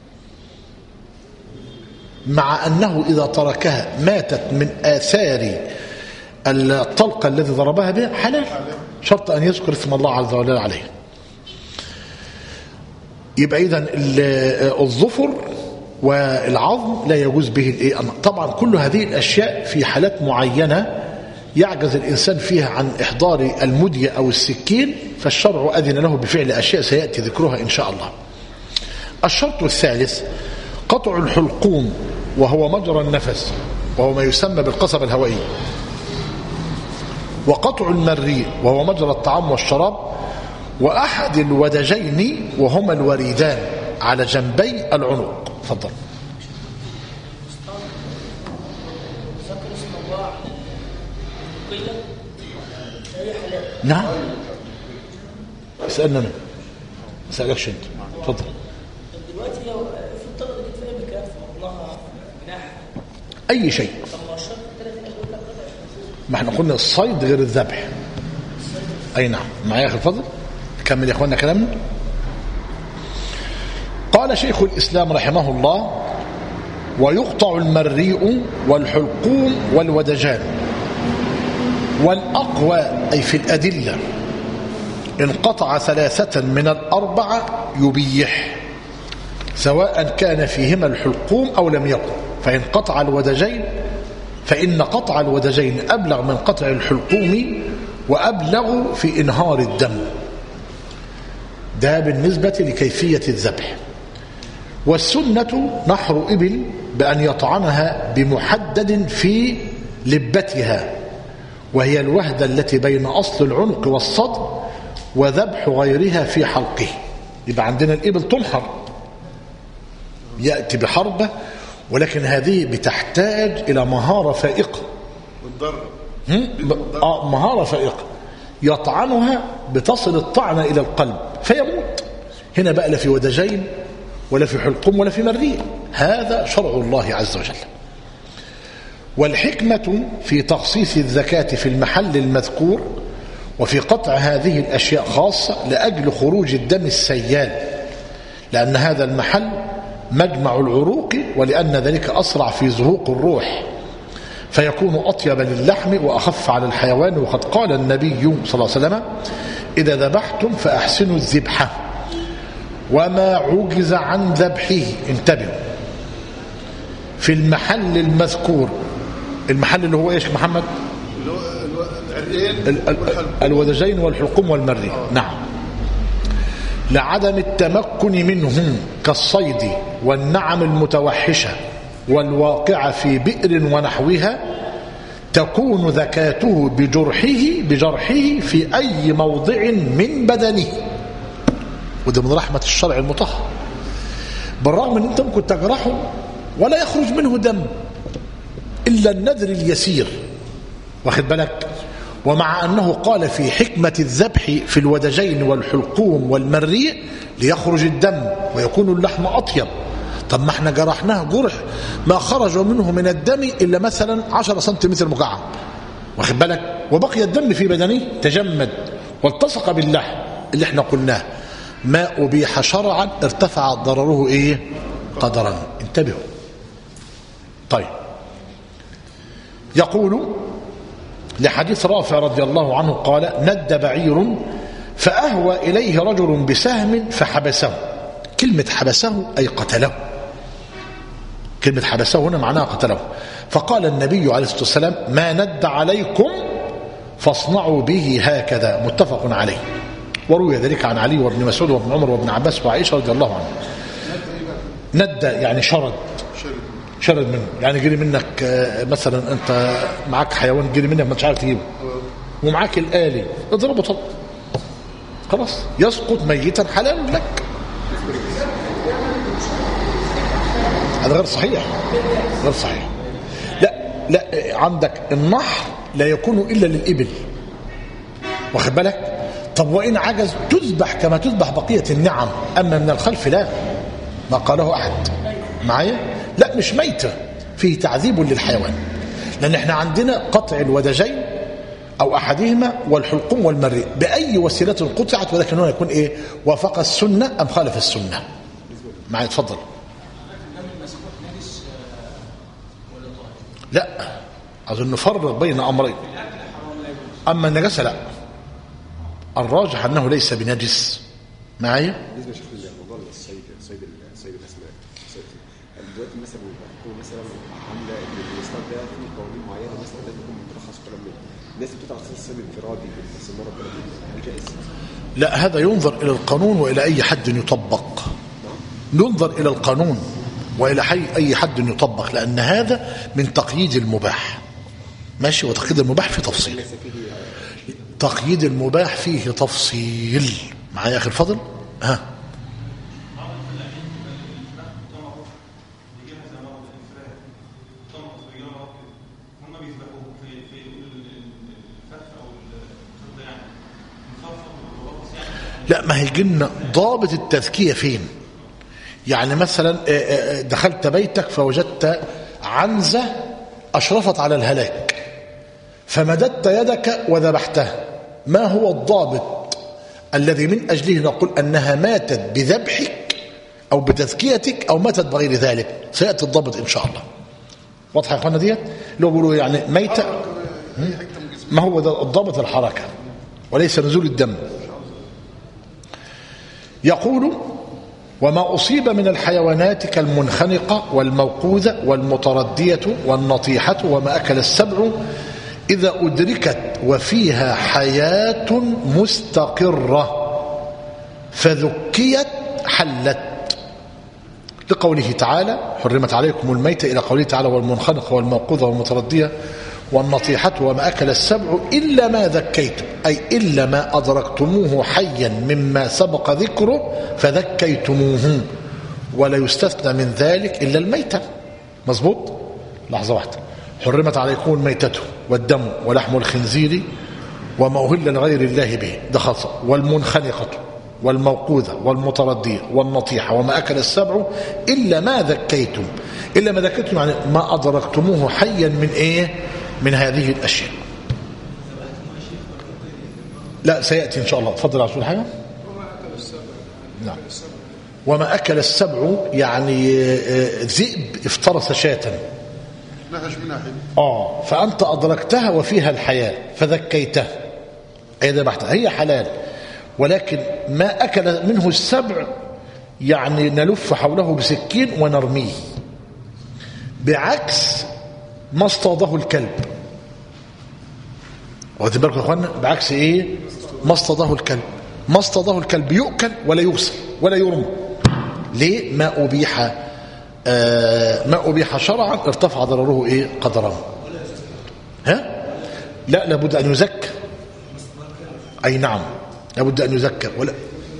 مع أنه إذا تركها ماتت من آثار الطلقة الذي ضربها بها حلال، شرط أن يذكر اسم الله عز وجل عليه. يبقى إذن الظفر والعظم لا يجوز به الايه. طبعا كل هذه الأشياء في حالات معينة يعجز الإنسان فيها عن إحضار المدية أو السكين، فالشرع أذن له بفعل أشياء سيأتي ذكرها إن شاء الله. الشرط الثالث قطع الحلقوم وهو مجرى النفس وهو ما يسمى بالقصبة الهوائية، وقطع المريء وهو مجرى الطعام والشراب، وأحد الودجين وهما الوريدان على جنبي العنق. تفضل. نعم اسألنا أنا، اسألكش أنت. تفضل. دلوقتي لو في الطلبة دي فيها بكاف والله جناح أي شيء، ما احنا قلنا الصيد غير الذبح. أي نعم. معايا أخي الفضل. كمل يا أخوانا كلامنا. قال شيخ الإسلام رحمه الله ويقطع المريء والحلقوم والودجان، والأقوى أي في الأدلة إن قطع ثلاثة من الأربعة يبيح، سواء كان فيهما الحلقوم أو لم يكن. فإن قطع الودجين فإن قطع الودجين أبلغ من قطع الحلقوم وأبلغ في إنهار الدم. ده بالنسبة لكيفية الذبح. والسنة نحر إبل بأن يطعنها بمحدد في لبتها، وهي الوهدة التي بين أصل العنق والصدر، وذبح غيرها في حلقه. يبقى عندنا الإبل تنحر يأتي بحربة، ولكن هذه بتحتاج إلى مهارة فائقة. آه مهارة فائقة، يطعنها بتصل الطعنة إلى القلب فيموت. هنا بقى لا في ودجين ولا في حلقوم ولا في مريء، هذا شرع الله عز وجل. والحكمة في تخصيص الزكاة في المحل المذكور وفي قطع هذه الأشياء خاصة لأجل خروج الدم السيال، لأن هذا المحل مجمع العروق، ولأن ذلك أسرع في زهوق الروح، فيكون أطيب للحم وأخف على الحيوان. وقد قال النبي صلى الله عليه وسلم إذا ذبحتم فأحسنوا الذبحة وما عجز عن ذبحه. انتبهوا، في المحل المذكور، المحل اللي هو ايش محمد؟ الودجين والحلقوم والمري. نعم. لعدم التمكن منهم كالصيد والنعم المتوحشة والواقعة في بئر ونحوها، تكون زكاته بجرحه بجرحه في أي موضع من بدنه. وده من رحمة الشرع المطهر، بالرغم ان انت ممكن تجرحه ولا يخرج منه دم إلا النذر اليسير، واخد بالك؟ ومع أنه قال في حكمة الذبح في الودجين والحلقوم والمريء ليخرج الدم ويكون اللحم أطيب. طب ما احنا جرحناه جرح ما خرج منه من الدم إلا مثلا عشرة سنتيمتر مكعب، واخد بالك؟ وبقي الدم في بدنه تجمد والتصق باللحم اللي احنا قلناه. ما أبيح شرعا ارتفع ضرره ايه قدرا. انتبهوا. طيب يقول لحديث رافع رضي الله عنه قال ند بعير فأهوى إليه رجل بسهم فحبسه. كلمة حبسه أي قتله، كلمة حبسه هنا معناها قتله. فقال النبي عليه الصلاة والسلام ما ند عليكم فاصنعوا به هكذا، متفق عليه. وروي ذلك عن علي وابن مسعود وابن عمر وابن عباس وعائشة رضي الله عنهم. ند يعني شرد، شرد منه يعني جري منك مثلا انت معاك حيوان جري منك ما انتش عارف تجيبه ومعاك الآلي اضربه طلق خلاص يسقط ميتا حلال لك. هذا غير صحيح، غير صحيح. لا لا عندك النحر لا يكون إلا للإبل، واخد بالك؟ طب وإن عجز تذبح كما تذبح بقية النعم، أما من الخلف لا، ما قاله أحد معايا. لا مش ميتة، فيه تعذيب للحيوان، لأن احنا عندنا قطع الودجين أو أحدهما والحلقوم والمريء بأي وسيلة قطعت، ولكن هنا يكون إيه وافق السنة أم خالف السنة. معايا اتفضل. لا أظن نفرق بين أمرين. أما النجاسة لا، الراجح أنه ليس بنجس. معايا بالنسبه لشيخ الموضوع الصيد صيد صيد الاسماك، دلوقتي مثلا يكون مثلا عامله ان الاصطاد ده في قوانين معينه مثلا لازم يكون مترخص كلام من الناس بتطلع على الصيد الانفرادي بس المره الثانيه جائز. لا هذا ينظر إلى القانون وإلى أي حد يطبق. ينظر إلى القانون وإلى حي أي حد يطبق، لأن هذا من تقييد المباح. ماشي. وتقييد المباح فيه تفصيل، تقييد المباح فيه تفصيل. معايا أخي الفضل؟ ها لا ما هيجينا ضابط التذكية فين؟ يعني مثلا دخلت بيتك فوجدت عنزة أشرفت على الهلاك فمددت يدك وذبحتها، ما هو الضابط الذي من أجله نقول أنها ماتت بذبحك أو بتذكيتك أو ماتت بغير ذلك؟ سيأتي الضابط إن شاء الله. واضحة يا أخوانا ديت؟ لو بيقولوا يعني ميتة، ما هو ده الضابط؟ الحركة وليس نزول الدم. يقول وما أصيب من الحيوانات كالمنخنقة والموقوذة والمتردية والنطيحة وما أكل السبع إذا أدركت وفيها حياة مستقرة فذكيت حلت، لقوله تعالى حرمت عليكم الميتة، إلى قوله تعالى والمنخنقة والموقوذة والمتردية والنطيحة وما أكل السبع إلا ما ذكيتم، أي إلا ما أدركتموه حيا مما سبق ذكره فذكيتموه، ولا يستثنى من ذلك إلا الميتة. مظبوط؟ لحظة واحدة. حرمت عليكم الميتة والدم ولحم الخنزير وما أهل لغير الله به، ده خاصة. والمنخنقة والموقوذة والمتردية والنطيحة وما أكل السبع إلا ما ذكيتم، إلا ما ذكيتم يعني ما أدركتموه حيا من إيه؟ من هذه الأشياء. لا سيأتي إن شاء الله. تفضل على رسول حاجة. نعم. وما أكل السبع يعني ذئب افترس شاة نهج من ناحية آه فأنت أدركتها وفيها الحياة فذكيتها، أي ذبحتها، هي حلال. ولكن ما أكل منه السبع يعني نلف حوله بسكين ونرميه، بعكس ما اصطاده الكلب. واخدين بالكم يا اخوانا؟ بعكس ايه؟ ما اصطاده الكلب. ما اصطاده الكلب يؤكل ولا يغسل ولا يرمى. ليه؟ ما أبيح آه ما أبيح شرعا ارتفع ضرره ايه؟ قدرا. ها؟ لا لابد أن يزكى. أي نعم لابد أن يزكى، ولا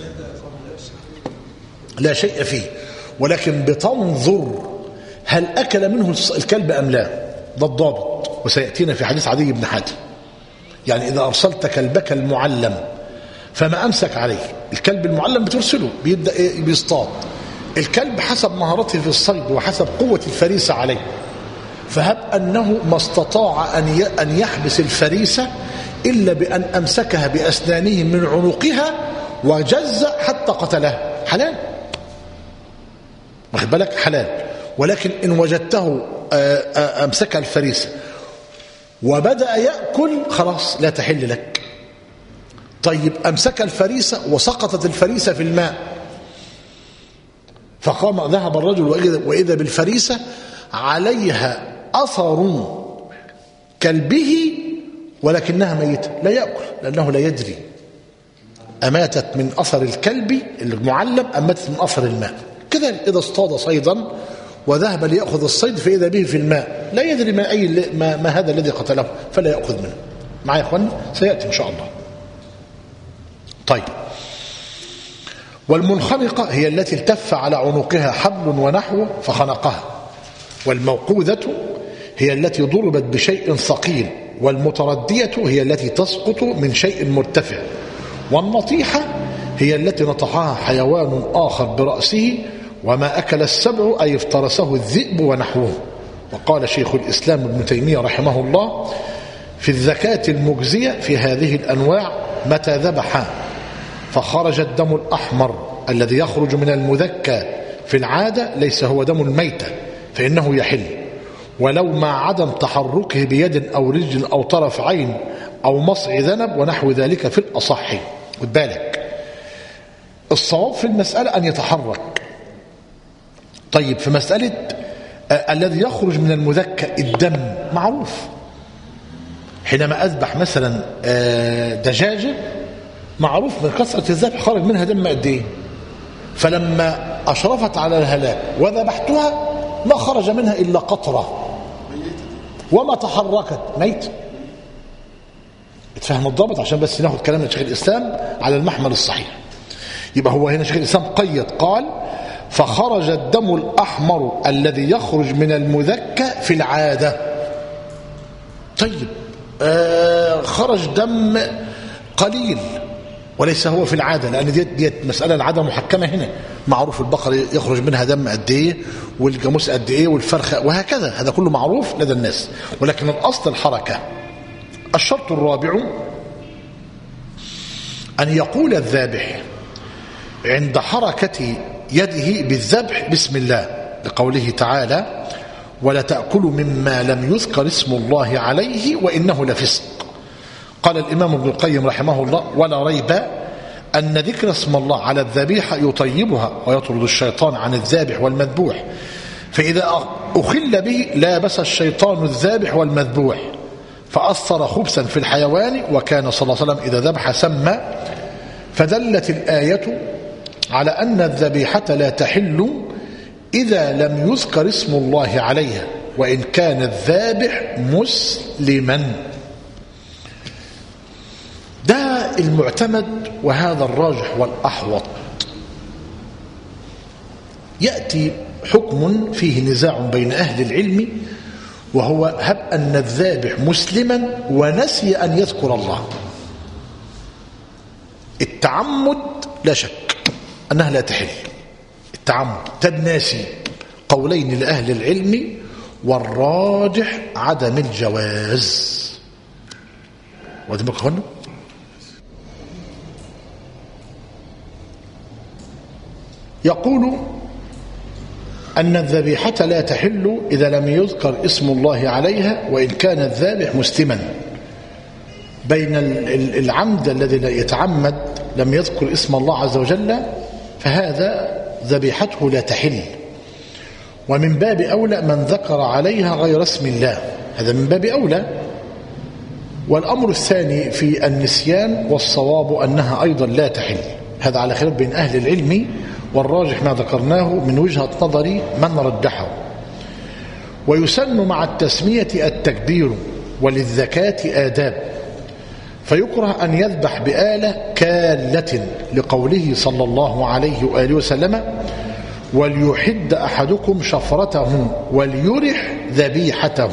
لا شيء فيه، ولكن بتنظر هل أكل منه الكلب أم لا، ده الضابط. وسيأتينا في حديث عدي بن حاتم. يعني إذا أرسلت كلبك المعلم فما أمسك عليه، الكلب المعلم بترسله بيبدأ إيه؟ بيصطاد. الكلب حسب مهارته في الصيد وحسب قوة الفريسة عليه، فهب أنه ما استطاع أن يحبس الفريسة إلا بأن أمسكها بأسنانه من عنقها وجز حتى قتلها، حلال. واخد بالك؟ حلال. ولكن إن وجدته أمسكها الفريسة وبدأ يأكل خلاص لا تحل لك. طيب أمسك الفريسة وسقطت الفريسة في الماء، فقام ذهب الرجل وإذا بالفريسة عليها أثر كلبه ولكنها ميتة، لا يأكل لأنه لا يدري أماتت من أثر الكلب المعلم أم ماتت من أثر الماء. كذلك إذا اصطاد صيدا وذهب ليأخذ الصيد فإذا به في الماء لا يدري ما, أي ما, ما هذا الذي قتله فلا يأخذ منه. معي يا أخواني؟ سيأتي إن شاء الله. طيب، والمنخنقة هي التي التف على عنقها حبل ونحوه فخنقها، والموقوذة هي التي ضربت بشيء ثقيل، والمتردية هي التي تسقط من شيء مرتفع، والنطيحة هي التي نطحها حيوان آخر برأسه، وما أكل السبع أي افترسه الذئب ونحوه. وقال شيخ الإسلام ابن تيمية رحمه الله في الزكاة المجزية في هذه الأنواع: متى ذبح فخرج الدم الأحمر الذي يخرج من المذكى في العادة ليس هو دم الميتة فإنه يحل، ولو مع عدم تحركه بيد أو رجل أو طرف عين أو مصع ذنب ونحو ذلك في الأصح. خد بالك، الصواب في المسألة أن يتحرك. طيب، في مسألة آه الذي يخرج من المذكى الدم معروف، حينما أذبح مثلا آه دجاجة معروف من كثرة الذبح خرج منها دم قد ايه، فلما أشرفت على الهلاك وذبحتها ما خرج منها إلا قطرة وما تحركت ميت. اتفهم الضابط عشان بس ناخد كلام شيخ الإسلام على المحمل الصحيح. يبقى هو هنا شيخ الإسلام قيد قال: فخرج الدم الأحمر الذي يخرج من المذكى في العادة. طيب، آه خرج دم قليل وليس هو في العادة، لأن دي, دي مسألة العادة محكمة هنا، معروف البقر يخرج منها دم قد ايه والجاموس قد ايه والفرخة وهكذا، هذا كله معروف لدى الناس، ولكن الأصل الحركة. الشرط الرابع أن يقول الذابح عند حركة يده بالذبح بسم الله، لقوله تعالى: ولا تأكلوا مما لم يذكر اسم الله عليه وإنه لفسق. قال الإمام ابن القيم رحمه الله: ولا ريب أن ذكر اسم الله على الذبيحة يطيبها ويطرد الشيطان عن الذابح والمذبوح، فإذا أخل به لابس الشيطان الذابح والمذبوح فأثر خبثا في الحيوان، وكان صلى الله عليه وسلم إذا ذبح سمى. فدلت الآية على أن الذبيحة لا تحل إذا لم يذكر اسم الله عليها وإن كان الذابح مسلما. ده المعتمد وهذا الراجح والأحوط. يأتي حكم فيه نزاع بين أهل العلم، وهو هب أن الذابح مسلما ونسي أن يذكر الله. التعمد لا شك أنها لا تحل، التعمد تبناسي. قولين لأهل العلم، والراجح عدم الجواز. واخدين بالكم اخوانا؟ يقول أن الذبيحة لا تحل إذا لم يذكر اسم الله عليها وإن كان الذابح مسلما. بين العمد الذي يتعمد لم يذكر اسم الله عز وجل فهذا ذبيحته لا تحل، ومن باب أولى من ذكر عليها غير اسم الله، هذا من باب أولى. والأمر الثاني في النسيان، والصواب أنها أيضا لا تحل. هذا على خلاف بين أهل العلم، والراجح ما ذكرناه من وجهة نظري من رجحه. ويسن مع التسمية التكبير، وللذكاة آداب، فيكره أن يذبح بآلة كالة، لقوله صلى الله عليه وآله وسلم: وليحد أحدكم شفرته وليرح ذبيحته.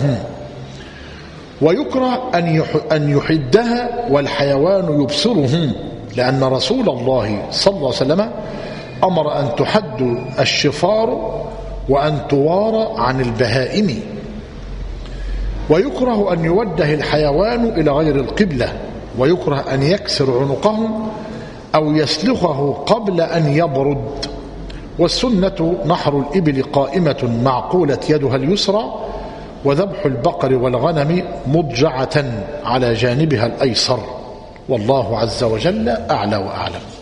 ويكره أن يحدها والحيوان يبصره، لأن رسول الله صلى الله عليه وسلم أمر أن تحد الشفار وأن توارى عن البهائم. ويكره أن يوجه الحيوان إلى غير القبلة، ويكره أن يكسر عنقه أو يسلخه قبل أن يبرد. والسنة نحر الإبل قائمة معقولة يدها اليسرى، وذبح البقر والغنم مضجعة على جانبها الأيسر، والله عز وجل أعلى وأعلم.